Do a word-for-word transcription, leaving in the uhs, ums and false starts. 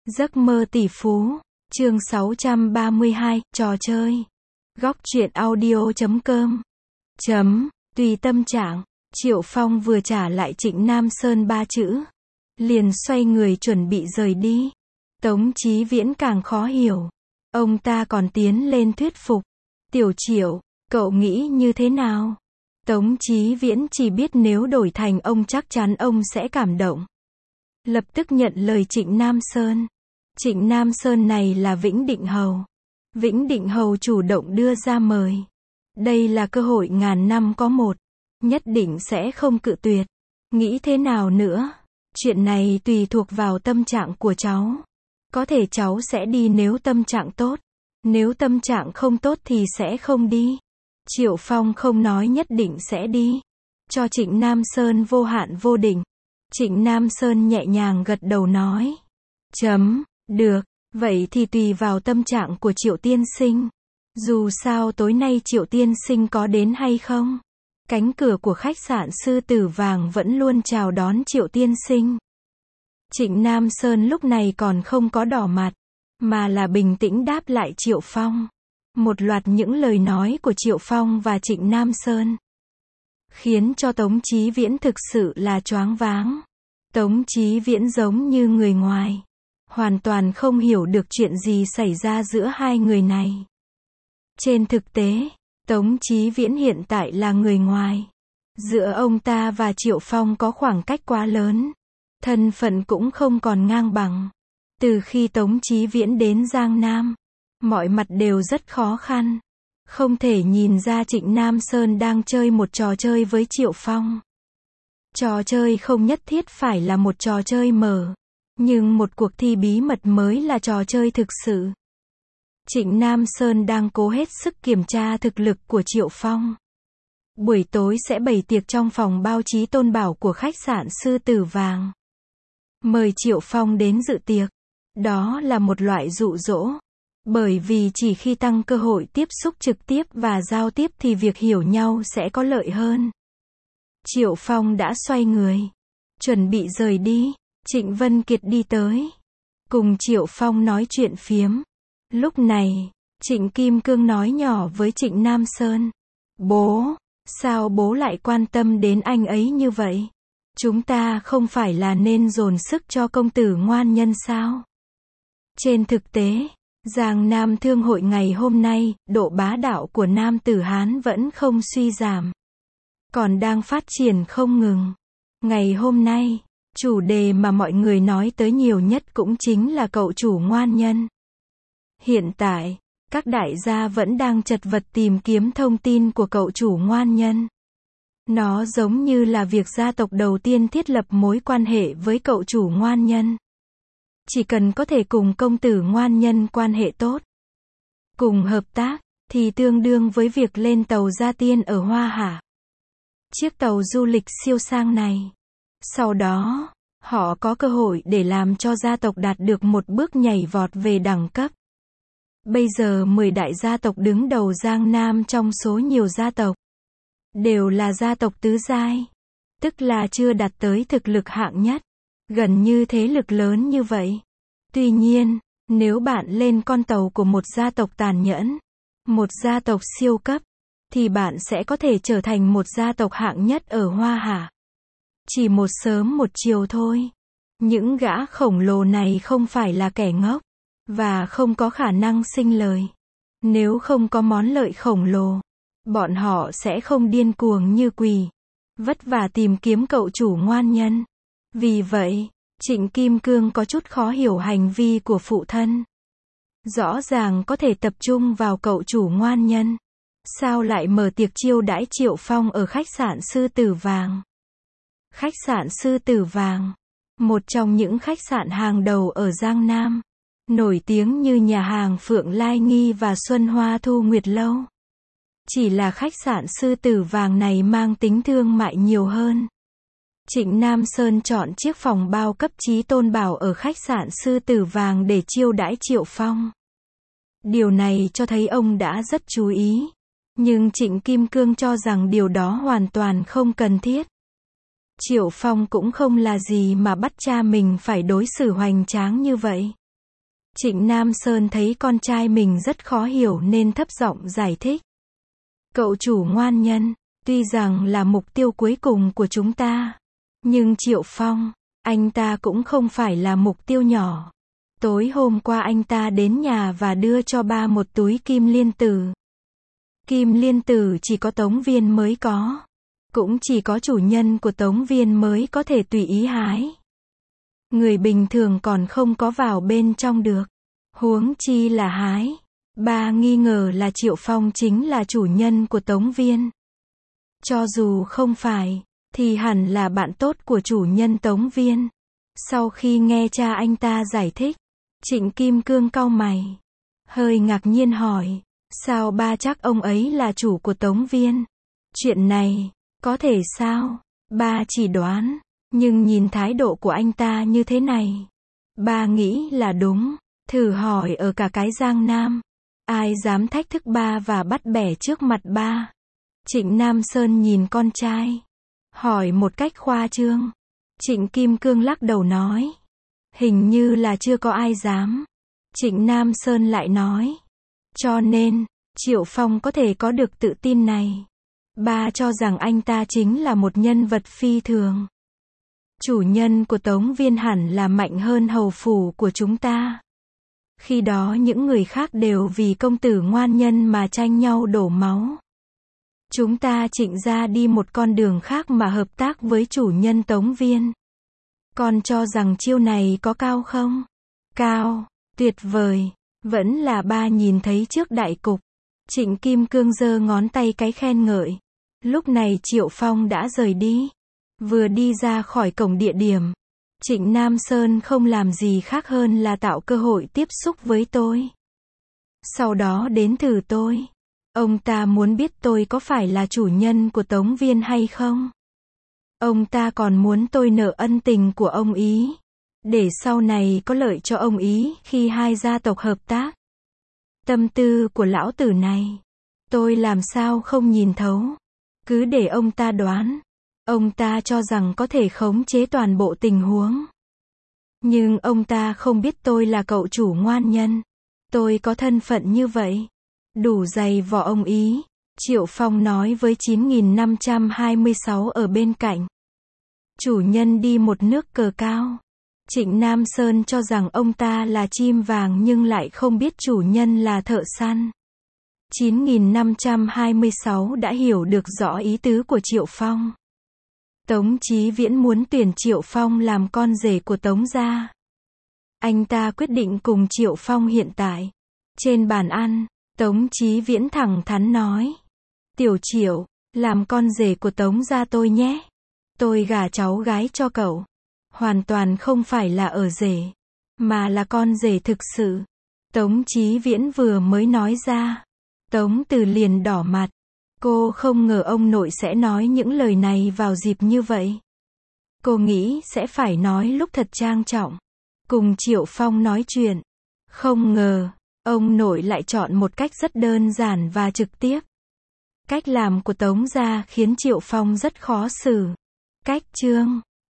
Giấc mơ tỷ phú, chương sáu trăm ba mươi hai, trò chơi. Góc truyện audio chấm com. Chấm, tùy tâm trạng, Triệu Phong vừa trả lại Trịnh Nam Sơn ba chữ. Liền xoay người chuẩn bị rời đi. Tống Chí Viễn càng khó hiểu. Ông ta còn tiến lên thuyết phục. Tiểu Triệu, cậu nghĩ như thế nào? Tống Chí Viễn chỉ biết nếu đổi thành ông chắc chắn ông sẽ cảm động. Lập tức nhận lời Trịnh Nam Sơn. Trịnh Nam Sơn này là Vĩnh Định Hầu. Vĩnh Định Hầu chủ động đưa ra mời. Đây là cơ hội ngàn năm có một. Nhất định sẽ không cự tuyệt. Nghĩ thế nào nữa? Chuyện này tùy thuộc vào tâm trạng của cháu. Có thể cháu sẽ đi nếu tâm trạng tốt. Nếu tâm trạng không tốt thì sẽ không đi. Triệu Phong không nói nhất định sẽ đi. Cho Trịnh Nam Sơn vô hạn vô định. Trịnh Nam Sơn nhẹ nhàng gật đầu nói. Chấm, được, vậy thì tùy vào tâm trạng của Triệu tiên sinh. Dù sao tối nay Triệu tiên sinh có đến hay không? Cánh cửa của khách sạn Sư Tử Vàng vẫn luôn chào đón Triệu tiên sinh. Trịnh Nam Sơn lúc này còn không có đỏ mặt, mà là bình tĩnh đáp lại Triệu Phong. Một loạt những lời nói của Triệu Phong và Trịnh Nam Sơn khiến cho Tống Chí Viễn thực sự là choáng váng. Tống Chí Viễn giống như người ngoài, hoàn toàn không hiểu được chuyện gì xảy ra giữa hai người này. Trên thực tế, Tống Chí Viễn hiện tại là người ngoài. Giữa ông ta và Triệu Phong có khoảng cách quá lớn. Thân phận cũng không còn ngang bằng. Từ khi Tống Chí Viễn đến Giang Nam, mọi mặt đều rất khó khăn. Không thể nhìn ra Trịnh Nam Sơn đang chơi một trò chơi với Triệu Phong. Trò chơi không nhất thiết phải là một trò chơi mở. Nhưng một cuộc thi bí mật mới là trò chơi thực sự. Trịnh Nam Sơn đang cố hết sức kiểm tra thực lực của Triệu Phong. Buổi tối sẽ bày tiệc trong phòng báo chí tôn bảo của khách sạn Sư Tử Vàng. Mời Triệu Phong đến dự tiệc. Đó là một loại dụ dỗ. Bởi vì chỉ khi tăng cơ hội tiếp xúc trực tiếp và giao tiếp thì việc hiểu nhau sẽ có lợi hơn. Triệu Phong đã xoay người, chuẩn bị rời đi. Trịnh Vân Kiệt đi tới, cùng Triệu Phong nói chuyện phiếm. Lúc này, Trịnh Kim Cương nói nhỏ với Trịnh Nam Sơn. Bố, sao bố lại quan tâm đến anh ấy như vậy? Chúng ta không phải là nên dồn sức cho công tử ngoan nhân sao? Trên thực tế, Giang Nam Thương hội ngày hôm nay, độ bá đạo của Nam tử Hán vẫn không suy giảm. Còn đang phát triển không ngừng. Ngày hôm nay, chủ đề mà mọi người nói tới nhiều nhất cũng chính là cậu chủ ngoan nhân. Hiện tại, các đại gia vẫn đang chật vật tìm kiếm thông tin của cậu chủ ngoan nhân. Nó giống như là việc gia tộc đầu tiên thiết lập mối quan hệ với cậu chủ ngoan nhân. Chỉ cần có thể cùng công tử ngoan nhân quan hệ tốt, cùng hợp tác, thì tương đương với việc lên tàu Gia Tiên ở Hoa Hạ. Chiếc tàu du lịch siêu sang này. Sau đó, họ có cơ hội để làm cho gia tộc đạt được một bước nhảy vọt về đẳng cấp. Bây giờ mười đại gia tộc đứng đầu Giang Nam trong số nhiều gia tộc đều là gia tộc tứ giai, tức là chưa đạt tới thực lực hạng nhất, gần như thế lực lớn như vậy. Tuy nhiên, nếu bạn lên con tàu của một gia tộc tàn nhẫn, một gia tộc siêu cấp, thì bạn sẽ có thể trở thành một gia tộc hạng nhất ở Hoa Hạ. Chỉ một sớm một chiều thôi. Những gã khổng lồ này không phải là kẻ ngốc, và không có khả năng sinh lời. Nếu không có món lợi khổng lồ, bọn họ sẽ không điên cuồng như quỷ, vất vả tìm kiếm cậu chủ ngoan nhân. Vì vậy, Trịnh Kim Cương có chút khó hiểu hành vi của phụ thân. Rõ ràng có thể tập trung vào cậu chủ ngoan nhân. Sao lại mở tiệc chiêu đãi Triệu Phong ở khách sạn Sư Tử Vàng? Khách sạn Sư Tử Vàng, một trong những khách sạn hàng đầu ở Giang Nam, nổi tiếng như nhà hàng Phượng Lai Nghi và Xuân Hoa Thu Nguyệt Lâu. Chỉ là khách sạn Sư Tử Vàng này mang tính thương mại nhiều hơn. Trịnh Nam Sơn chọn chiếc phòng bao cấp chí tôn bảo ở khách sạn Sư Tử Vàng để chiêu đãi Triệu Phong. Điều này cho thấy ông đã rất chú ý. Nhưng Trịnh Kim Cương cho rằng điều đó hoàn toàn không cần thiết. Triệu Phong cũng không là gì mà bắt cha mình phải đối xử hoành tráng như vậy. Trịnh Nam Sơn thấy con trai mình rất khó hiểu nên thấp giọng giải thích. Cậu chủ ngoan nhân, tuy rằng là mục tiêu cuối cùng của chúng ta, nhưng Triệu Phong, anh ta cũng không phải là mục tiêu nhỏ. Tối hôm qua anh ta đến nhà và đưa cho ba một túi kim liên tử. Kim liên tử chỉ có Tống Viên mới có. Cũng chỉ có chủ nhân của Tống Viên mới có thể tùy ý hái. Người bình thường còn không có vào bên trong được. Huống chi là hái. Ba nghi ngờ là Triệu Phong chính là chủ nhân của Tống Viên. Cho dù không phải, thì hẳn là bạn tốt của chủ nhân Tống Viên. Sau khi nghe cha anh ta giải thích, Trịnh Kim Cương cau mày, hơi ngạc nhiên hỏi, sao ba chắc ông ấy là chủ của Tống Viên? Chuyện này, có thể sao? Ba chỉ đoán, nhưng nhìn thái độ của anh ta như thế này, ba nghĩ là đúng. Thử hỏi ở cả cái Giang Nam, ai dám thách thức ba và bắt bẻ trước mặt ba? Trịnh Nam Sơn nhìn con trai, hỏi một cách khoa trương. Trịnh Kim Cương lắc đầu nói, hình như là chưa có ai dám. Trịnh Nam Sơn lại nói, cho nên, Triệu Phong có thể có được tự tin này. Ba cho rằng anh ta chính là một nhân vật phi thường. Chủ nhân của Tống Viên hẳn là mạnh hơn hầu phủ của chúng ta. Khi đó những người khác đều vì công tử ngoan nhân mà tranh nhau đổ máu. Chúng ta Trịnh gia đi một con đường khác mà hợp tác với chủ nhân Tống Viên. Con cho rằng chiêu này có cao không? Cao, tuyệt vời. Vẫn là ba nhìn thấy trước đại cục. Trịnh Kim Cương giơ ngón tay cái khen ngợi. Lúc này Triệu Phong đã rời đi. Vừa đi ra khỏi cổng địa điểm, Trịnh Nam Sơn không làm gì khác hơn là tạo cơ hội tiếp xúc với tôi. Sau đó đến thử tôi. Ông ta muốn biết tôi có phải là chủ nhân của Tống Viên hay không. Ông ta còn muốn tôi nợ ân tình của ông ý, để sau này có lợi cho ông ý khi hai gia tộc hợp tác. Tâm tư của lão tử này, tôi làm sao không nhìn thấu. Cứ để ông ta đoán. Ông ta cho rằng có thể khống chế toàn bộ tình huống. Nhưng ông ta không biết tôi là cậu chủ ngoan nhân. Tôi có thân phận như vậy, đủ dày vò ông ý. Triệu Phong nói với chín nghìn năm trăm hai mươi sáu ở bên cạnh. Chủ nhân đi một nước cờ cao. Trịnh Nam Sơn cho rằng ông ta là chim vàng nhưng lại không biết chủ nhân là thợ săn. chín nghìn năm trăm hai mươi sáu đã hiểu được rõ ý tứ của Triệu Phong. Tống Chí Viễn muốn tuyển Triệu Phong làm con rể của Tống gia. Anh ta quyết định cùng Triệu Phong hiện tại. Trên bàn ăn, Tống Chí Viễn thẳng thắn nói. Tiểu Triệu, làm con rể của Tống gia tôi nhé. Tôi gả cháu gái cho cậu. Hoàn toàn không phải là ở rể, mà là con rể thực sự. Tống Chí Viễn vừa mới nói ra. Tống Từ liền đỏ mặt. Cô không ngờ ông nội sẽ nói những lời này vào dịp như vậy. Cô nghĩ sẽ phải nói lúc thật trang trọng, cùng Triệu Phong nói chuyện. Không ngờ, ông nội lại chọn một cách rất đơn giản và trực tiếp. Cách làm của Tống gia khiến Triệu Phong rất khó xử. Cách chương